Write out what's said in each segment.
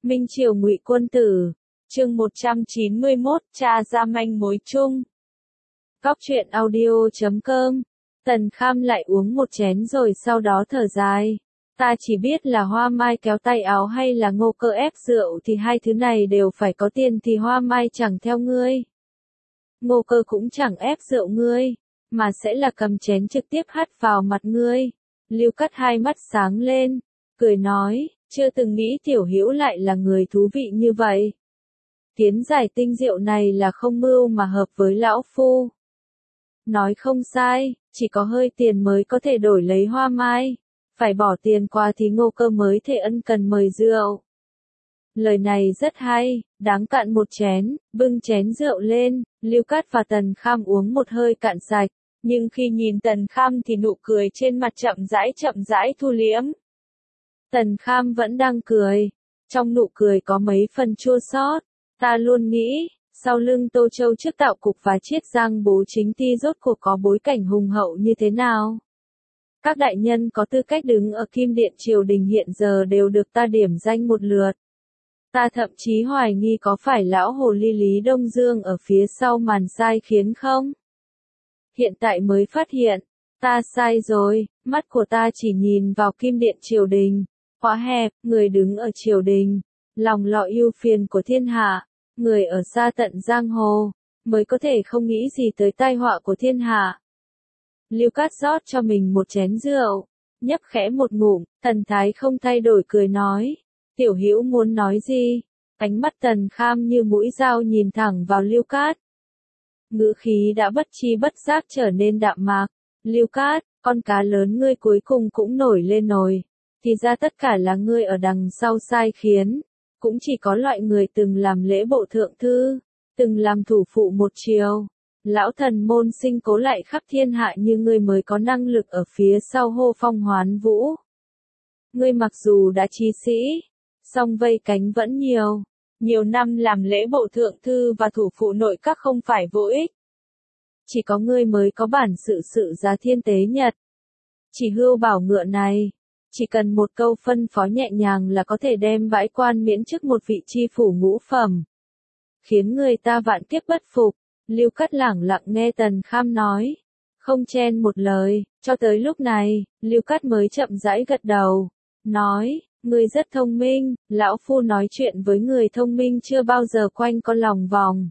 Minh Triều Ngụy Quân Tử, chương 191, tra ra manh mối chung. Góc truyện audio.com. Tần Kham lại uống một chén rồi sau đó thở dài. Ta chỉ biết là Hoa Mai kéo tay áo hay là Ngô Cơ ép rượu thì hai thứ này đều phải có tiền thì Hoa Mai chẳng theo ngươi. Ngô Cơ cũng chẳng ép rượu ngươi, mà sẽ là cầm chén trực tiếp hắt vào mặt ngươi. Lưu Cát hai mắt sáng lên, cười nói, chưa từng nghĩ Tiểu Hữu lại là người thú vị như vậy. Kiến giải tinh diệu này là không mưu mà hợp với lão phu. Nói không sai, chỉ có hơi tiền mới có thể đổi lấy Hoa Mai. Phải bỏ tiền qua thì Ngô Cơ mới thể ân cần mời rượu. Lời này rất hay, đáng cạn một chén, bưng chén rượu lên, Lưu Cát và Tần Kham uống một hơi cạn sạch, nhưng khi nhìn Tần Kham thì nụ cười trên mặt chậm rãi thu liễm. Tần Kham vẫn đang cười, trong nụ cười có mấy phần chua xót. Ta luôn nghĩ, sau lưng Tô Châu trước Tạo Cục và Chiết Giang Bố Chính Ti rốt cuộc có bối cảnh hùng hậu như thế nào. Các đại nhân có tư cách đứng ở Kim Điện triều đình hiện giờ đều được ta điểm danh một lượt. Ta thậm chí hoài nghi có phải lão hồ ly Lý Đông Dương ở phía sau màn sai khiến không? Hiện tại mới phát hiện, ta sai rồi, mắt của ta chỉ nhìn vào Kim Điện triều đình, quá hẹp, người đứng ở triều đình, lòng lọ ưu phiền của thiên hạ, người ở xa tận giang hồ, mới có thể không nghĩ gì tới tai họa của thiên hạ. Lưu Cát rót cho mình một chén rượu, nhấp khẽ một ngụm, thần thái không thay đổi cười nói, Tiểu Hữu muốn nói gì? Ánh mắt Tần Kham như mũi dao nhìn thẳng vào Lưu Cát. Ngữ khí đã bất chi bất giác trở nên đạm mạc. Lưu Cát, con cá lớn ngươi cuối cùng cũng nổi lên nồi. Thì ra tất cả là ngươi ở đằng sau sai khiến. Cũng chỉ có loại người từng làm lễ bộ thượng thư, từng làm thủ phụ một triều. Lão thần môn sinh cố lại khắp thiên hạ như ngươi mới có năng lực ở phía sau hô phong hoán vũ. Ngươi mặc dù đã trí sĩ, song vây cánh vẫn nhiều. Nhiều năm làm lễ bộ thượng thư và thủ phụ nội các không phải vô ích. Chỉ có ngươi mới có bản sự giá thiên tế nhật. Chỉ hưu bảo ngựa này, chỉ cần một câu phân phó nhẹ nhàng là có thể đem bãi quan miễn chức một vị chi phủ ngũ phẩm. Khiến người ta vạn kiếp bất phục. Lưu Cát lẳng lặng nghe Tần Kham nói. Không chen một lời, cho tới lúc này, Lưu Cát mới chậm rãi gật đầu. Nói, ngươi rất thông minh, lão phu nói chuyện với người thông minh chưa bao giờ quanh con lòng vòng.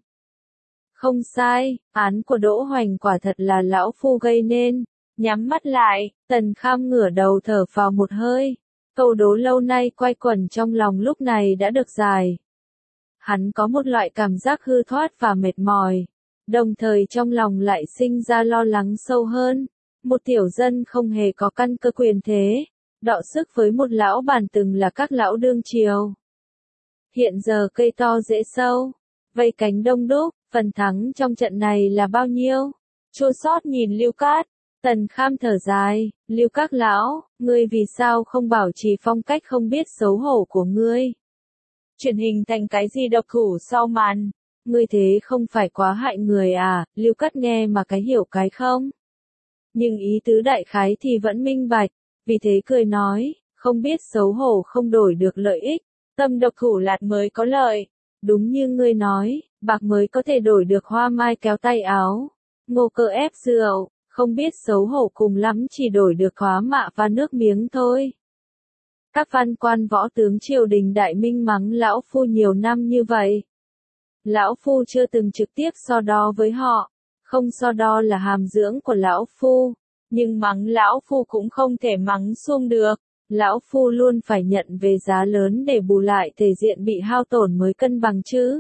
Không sai, án của Đỗ Hoành quả thật là lão phu gây nên. Nhắm mắt lại, Tần Kham ngửa đầu thở vào một hơi. Câu đố lâu nay quay quẩn trong lòng lúc này đã được giải. Hắn có một loại cảm giác hư thoát và mệt mỏi. Đồng thời trong lòng lại sinh ra lo lắng sâu hơn. Một tiểu dân không hề có căn cơ quyền thế. Đọ sức với một lão bản từng là các lão đương triều. Hiện giờ cây to rễ sâu. Vây cánh đông đúc, phần thắng trong trận này là bao nhiêu? Chua xót nhìn Lưu Cát. Tần Kham thở dài, Lưu Các lão, ngươi vì sao không bảo trì phong cách không biết xấu hổ của ngươi? Truyền hình thành cái gì độc thủ sau màn? Ngươi thế không phải quá hại người à? Lưu Cát nghe mà cái hiểu cái không? Nhưng ý tứ đại khái thì vẫn minh bạch, vì thế cười nói, không biết xấu hổ không đổi được lợi ích, tâm độc thủ lạt mới có lợi. Đúng như ngươi nói, bạc mới có thể đổi được Hoa Mai kéo tay áo. Ngô Cơ ép rượu. Không biết xấu hổ cùng lắm chỉ đổi được khóa mạ và nước miếng thôi. Các văn quan võ tướng triều đình đại minh mắng lão phu nhiều năm như vậy. Lão phu chưa từng trực tiếp so đo với họ, không so đo là hàm dưỡng của lão phu, nhưng mắng lão phu cũng không thể mắng xuông được. Lão phu luôn phải nhận về giá lớn để bù lại thể diện bị hao tổn mới cân bằng chứ.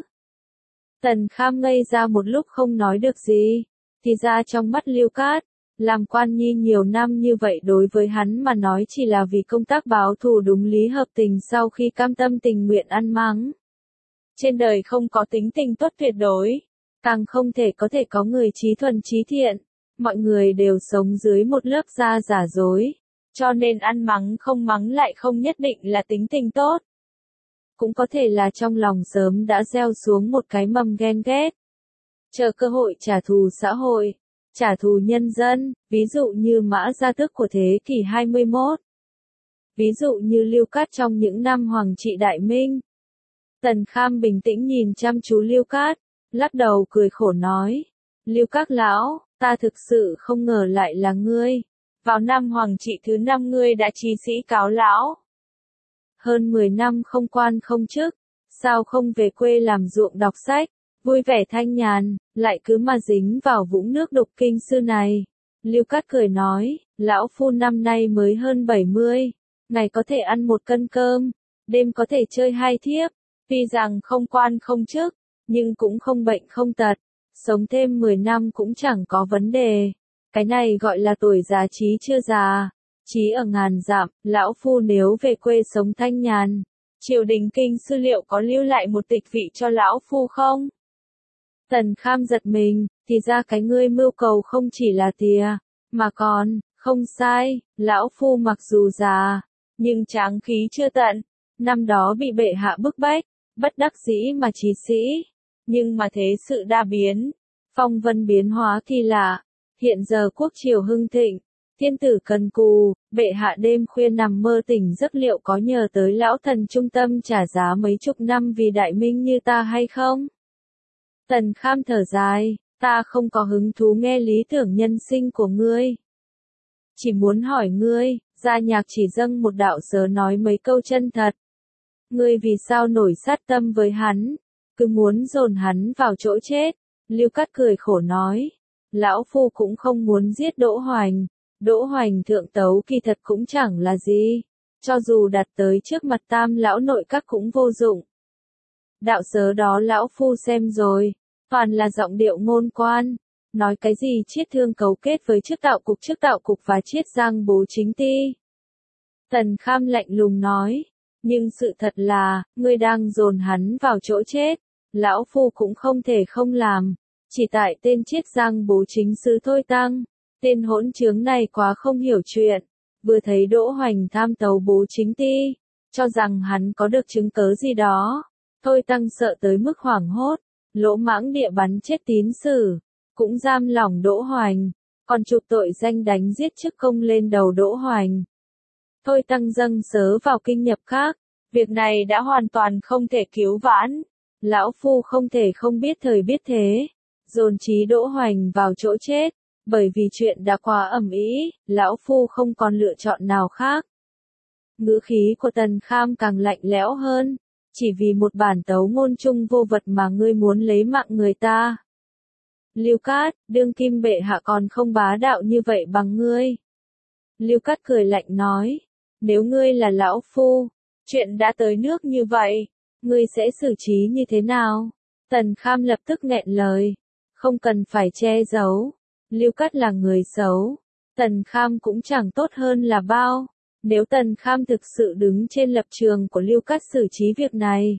Tần Kham ngây ra một lúc không nói được gì. Thì ra trong mắt Lưu Cát, làm quan nhi nhiều năm như vậy đối với hắn mà nói chỉ là vì công tác báo thù đúng lý hợp tình sau khi cam tâm tình nguyện ăn mắng. Trên đời không có tính tình tốt tuyệt đối, càng không thể có người trí thuần trí thiện, mọi người đều sống dưới một lớp da giả dối, cho nên ăn mắng không mắng lại không nhất định là tính tình tốt. Cũng có thể là trong lòng sớm đã gieo xuống một cái mầm ghen ghét. Chờ cơ hội trả thù xã hội, trả thù nhân dân, ví dụ như Mã Gia Tước của thế kỷ 21. Ví dụ như Lưu Cát trong những năm Hoàng trị Đại Minh. Tần Kham bình tĩnh nhìn chăm chú Lưu Cát, lắc đầu cười khổ nói. Lưu Các lão, ta thực sự không ngờ lại là ngươi. Vào năm Hoàng trị thứ 5 ngươi đã trí sĩ cáo lão. Hơn 10 năm không quan không chức, sao không về quê làm ruộng đọc sách, vui vẻ thanh nhàn, lại cứ mà dính vào vũng nước đục kinh sư này. Lưu Cát cười nói, lão phu năm nay mới hơn 70, ngày có thể ăn 1 cân cơm, đêm có thể chơi 2 thiếp, tuy rằng không quan không chức, nhưng cũng không bệnh không tật, sống thêm 10 năm cũng chẳng có vấn đề. Cái này gọi là tuổi già trí chưa già, trí ở ngàn dặm. Lão phu nếu về quê sống thanh nhàn, triều đình kinh sư liệu có lưu lại một tịch vị cho lão phu không? Tần Kham giật mình, thì ra cái ngươi mưu cầu không chỉ là tìa, mà còn, không sai, lão phu mặc dù già, nhưng tráng khí chưa tận, năm đó bị bệ hạ bức bách, bất đắc dĩ mà trí sĩ, nhưng mà thế sự đa biến, phong vân biến hóa kỳ lạ, hiện giờ quốc triều hưng thịnh, thiên tử cần cù, bệ hạ đêm khuya nằm mơ tỉnh giấc liệu có nhờ tới lão thần trung tâm trả giá mấy chục năm vì đại minh như ta hay không? Tần Kham thở dài, ta không có hứng thú nghe lý tưởng nhân sinh của ngươi. Chỉ muốn hỏi ngươi, gia nhạc chỉ dâng một đạo sớ nói mấy câu chân thật. Ngươi vì sao nổi sát tâm với hắn, cứ muốn dồn hắn vào chỗ chết? Lưu Cát cười khổ nói, lão phu cũng không muốn giết Đỗ Hoành. Đỗ Hoành thượng tấu kỳ thật cũng chẳng là gì, cho dù đặt tới trước mặt Tam lão nội các cũng vô dụng. Đạo sớ đó lão phu xem rồi, toàn là giọng điệu ngôn quan, nói cái gì chiết thương cấu kết với chức tạo cục và chiết giang bố chính ti. Tần Kham lạnh lùng nói, nhưng sự thật là, ngươi đang dồn hắn vào chỗ chết, lão phu cũng không thể không làm, chỉ tại tên chiết giang bố chính sứ thôi tăng. Tên hỗn trướng này quá không hiểu chuyện, vừa thấy Đỗ Hoành tham tấu bố chính ti, cho rằng hắn có được chứng cớ gì đó, thôi tăng sợ tới mức hoảng hốt, lỗ mãng địa bắn chết tín sử, cũng giam lỏng Đỗ Hoành, còn chụp tội danh đánh giết chức công lên đầu Đỗ Hoành. Thôi tăng dâng sớ vào kinh nhập khác, việc này đã hoàn toàn không thể cứu vãn, lão phu không thể không biết thời biết thế, dồn trí Đỗ Hoành vào chỗ chết. Bởi vì chuyện đã quá ầm ĩ, lão phu không còn lựa chọn nào khác. Ngữ khí của Tần Kham càng lạnh lẽo hơn, chỉ vì một bản tấu ngôn chung vô vật mà ngươi muốn lấy mạng người ta. Lưu Cát, đương kim bệ hạ còn không bá đạo như vậy bằng ngươi. Lưu Cát cười lạnh nói, nếu ngươi là lão phu, chuyện đã tới nước như vậy, ngươi sẽ xử trí như thế nào? Tần Kham lập tức nghẹn lời, không cần phải che giấu. Lưu Cát là người xấu, Tần Kham cũng chẳng tốt hơn là bao. Nếu Tần Kham thực sự đứng trên lập trường của Lưu Cát xử trí việc này,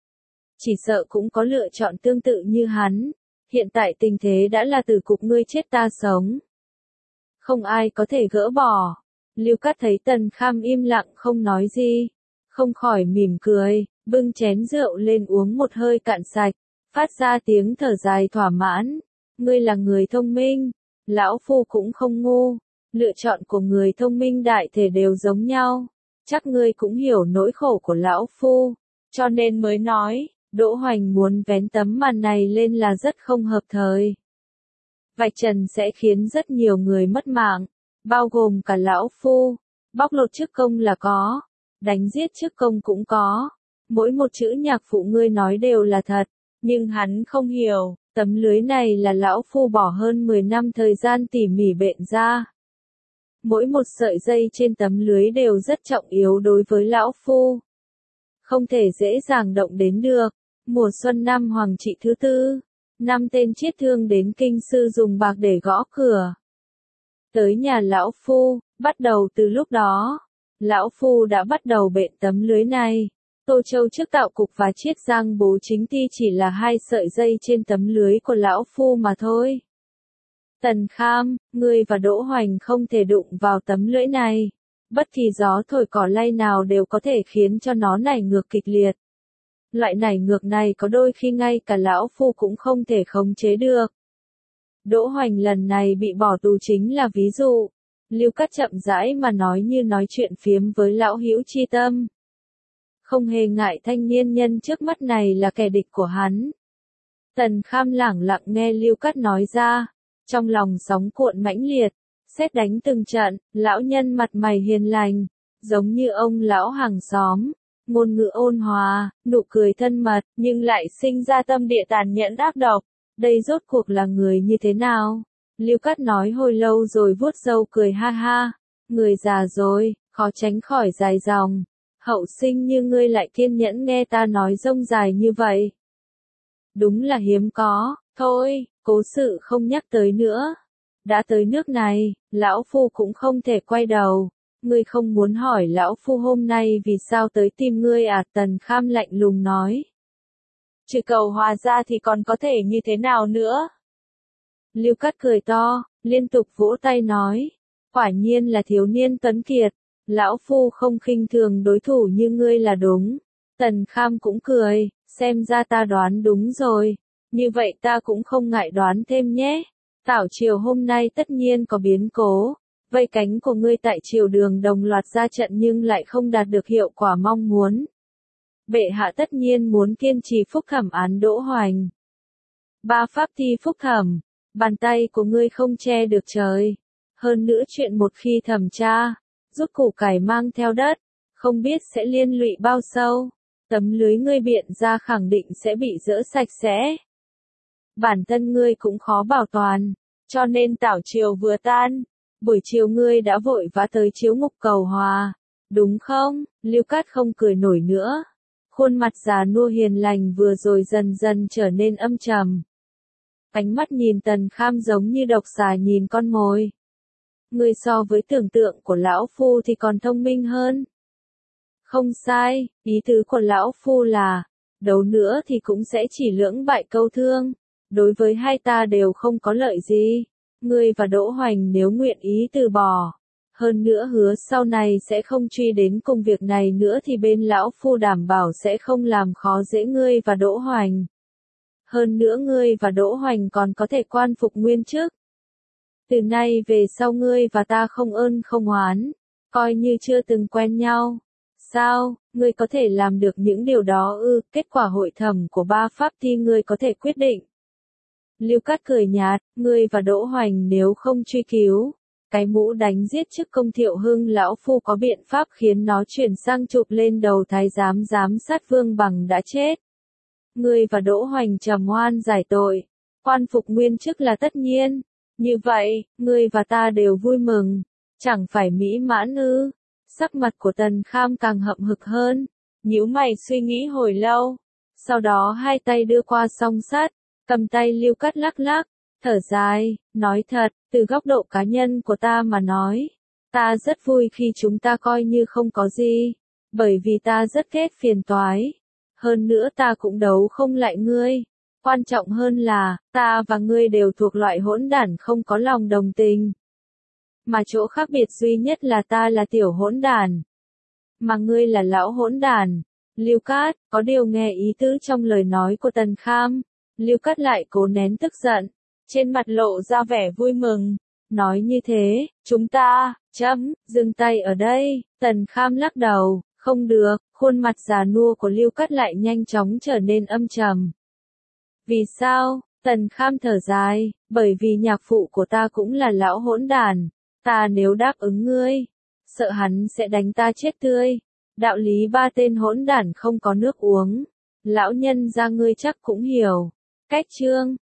chỉ sợ cũng có lựa chọn tương tự như hắn. Hiện tại tình thế đã là tử cục ngươi chết ta sống, không ai có thể gỡ bỏ. Lưu Cát thấy Tần Kham im lặng không nói gì, không khỏi mỉm cười, bưng chén rượu lên uống một hơi cạn sạch, phát ra tiếng thở dài thỏa mãn. Ngươi là người thông minh, lão phu cũng không ngu, lựa chọn của người thông minh đại thể đều giống nhau, chắc ngươi cũng hiểu nỗi khổ của lão phu, cho nên mới nói, Đỗ Hoành muốn vén tấm màn này lên là rất không hợp thời. Vạch trần sẽ khiến rất nhiều người mất mạng, bao gồm cả lão phu, bóc lột chức công là có, đánh giết chức công cũng có, mỗi một chữ nhạc phụ ngươi nói đều là thật, nhưng hắn không hiểu. Tấm lưới này là lão phu bỏ hơn 10 năm thời gian tỉ mỉ bện ra. Mỗi một sợi dây trên tấm lưới đều rất trọng yếu đối với lão phu. Không thể dễ dàng động đến được. Mùa xuân năm Hoàng trị thứ 4, 5 tên chiết thương đến kinh sư dùng bạc để gõ cửa. Tới nhà lão phu, bắt đầu từ lúc đó, lão phu đã bắt đầu bện tấm lưới này. Tô Châu chức tạo cục và chiết giang bố chính ti chỉ là 2 sợi dây trên tấm lưới của lão phu mà thôi. Tần Kham, ngươi và Đỗ Hoành không thể đụng vào tấm lưỡi này. Bất kỳ gió thổi cỏ lay nào đều có thể khiến cho nó nảy ngược kịch liệt. Loại nảy ngược này có đôi khi ngay cả lão phu cũng không thể khống chế được. Đỗ Hoành lần này bị bỏ tù chính là ví dụ. Lưu Cát chậm rãi mà nói như nói chuyện phiếm với lão hữu chi tâm. không hề ngại thanh niên nhân trước mắt này là kẻ địch của hắn. Tần Kham lẳng lặng nghe Lưu Cát nói ra, trong lòng sóng cuộn mãnh liệt, sét đánh từng trận, lão nhân mặt mày hiền lành, giống như ông lão hàng xóm, ngôn ngữ ôn hòa, nụ cười thân mật, nhưng lại sinh ra tâm địa tàn nhẫn ác độc. Đây rốt cuộc là người như thế nào? Lưu Cát nói hồi lâu rồi vuốt râu cười ha ha, người già rồi, khó tránh khỏi dài dòng. Hậu sinh như ngươi lại kiên nhẫn nghe ta nói rông dài như vậy. Đúng là hiếm có, thôi, cố sự không nhắc tới nữa. Đã tới nước này, lão phu cũng không thể quay đầu. Ngươi không muốn hỏi lão phu hôm nay vì sao tới tìm ngươi à? Tần Kham lạnh lùng nói. Trừ cầu hòa ra thì còn có thể như thế nào nữa? Lưu Cát cười to, liên tục vỗ tay nói. Quả nhiên là thiếu niên tuấn kiệt. Lão phu không khinh thường đối thủ như ngươi là đúng. Tần Kham cũng cười, xem ra ta đoán đúng rồi. Như vậy ta cũng không ngại đoán thêm nhé. Tảo triều hôm nay tất nhiên có biến cố. Vây cánh của ngươi tại triều đường đồng loạt ra trận nhưng lại không đạt được hiệu quả mong muốn. Bệ hạ tất nhiên muốn kiên trì phúc thẩm án Đỗ Hoành. 3 pháp thi phúc thẩm, bàn tay của ngươi không che được trời. Hơn nữa chuyện một khi thẩm tra, rút củ cải mang theo đất, không biết sẽ liên lụy bao sâu. Tấm lưới ngươi biện ra khẳng định sẽ bị dỡ sạch sẽ. Bản thân ngươi cũng khó bảo toàn, cho nên tảo triều vừa tan, buổi chiều ngươi đã vội vã tới chiếu ngục cầu hòa, đúng không? Lưu Cát không cười nổi nữa. Khuôn mặt già nua hiền lành vừa rồi dần dần trở nên âm trầm. Ánh mắt nhìn Tần Kham giống như độc xà nhìn con mồi. Ngươi so với tưởng tượng của lão phu thì còn thông minh hơn. Không sai, ý tứ của lão phu là, đấu nữa thì cũng sẽ chỉ lưỡng bại câu thương. Đối với hai ta đều không có lợi gì. Ngươi và Đỗ Hoành nếu nguyện ý từ bỏ. Hơn nữa hứa sau này sẽ không truy đến công việc này nữa thì bên lão phu đảm bảo sẽ không làm khó dễ ngươi và Đỗ Hoành. Hơn nữa ngươi và Đỗ Hoành còn có thể quan phục nguyên chức. Từ nay về sau ngươi và ta không ơn không oán, coi như chưa từng quen nhau. Sao, ngươi có thể làm được những điều đó ư? Kết quả hội thẩm của 3 pháp thi ngươi có thể quyết định. Lưu Cát cười nhạt, ngươi và Đỗ Hoành nếu không truy cứu, cái mũ đánh giết chức công Thiệu Hưng lão phu có biện pháp khiến nó chuyển sang chụp lên đầu thái giám giám sát Vương Bằng đã chết. Ngươi và Đỗ Hoành trầm oan giải tội, quan phục nguyên chức là tất nhiên. Như vậy, ngươi và ta đều vui mừng, chẳng phải mỹ mãn ư? Sắc mặt của Tần Kham càng hậm hực hơn, nhíu mày suy nghĩ hồi lâu, sau đó hai tay đưa qua song sắt, cầm tay Lưu Cát lắc lắc, thở dài, nói thật, từ góc độ cá nhân của ta mà nói, ta rất vui khi chúng ta coi như không có gì, bởi vì ta rất ghét phiền toái. Hơn nữa ta cũng đấu không lại ngươi. Quan trọng hơn là, ta và ngươi đều thuộc loại hỗn đản không có lòng đồng tình. Mà chỗ khác biệt duy nhất là ta là tiểu hỗn đản, mà ngươi là lão hỗn đản. Lưu Cát, có điều nghe ý tứ trong lời nói của Tần Kham, Lưu Cát lại cố nén tức giận, trên mặt lộ ra vẻ vui mừng, nói như thế, chúng ta, dừng tay ở đây. Tần Kham lắc đầu, không được, khuôn mặt già nua của Lưu Cát lại nhanh chóng trở nên âm trầm. Vì sao? Tần Kham thở dài, bởi vì nhạc phụ của ta cũng là lão hỗn đản, ta nếu đáp ứng ngươi, sợ hắn sẽ đánh ta chết tươi. Đạo lý 3 tên hỗn đản không có nước uống, lão nhân gia ngươi chắc cũng hiểu. Cách chương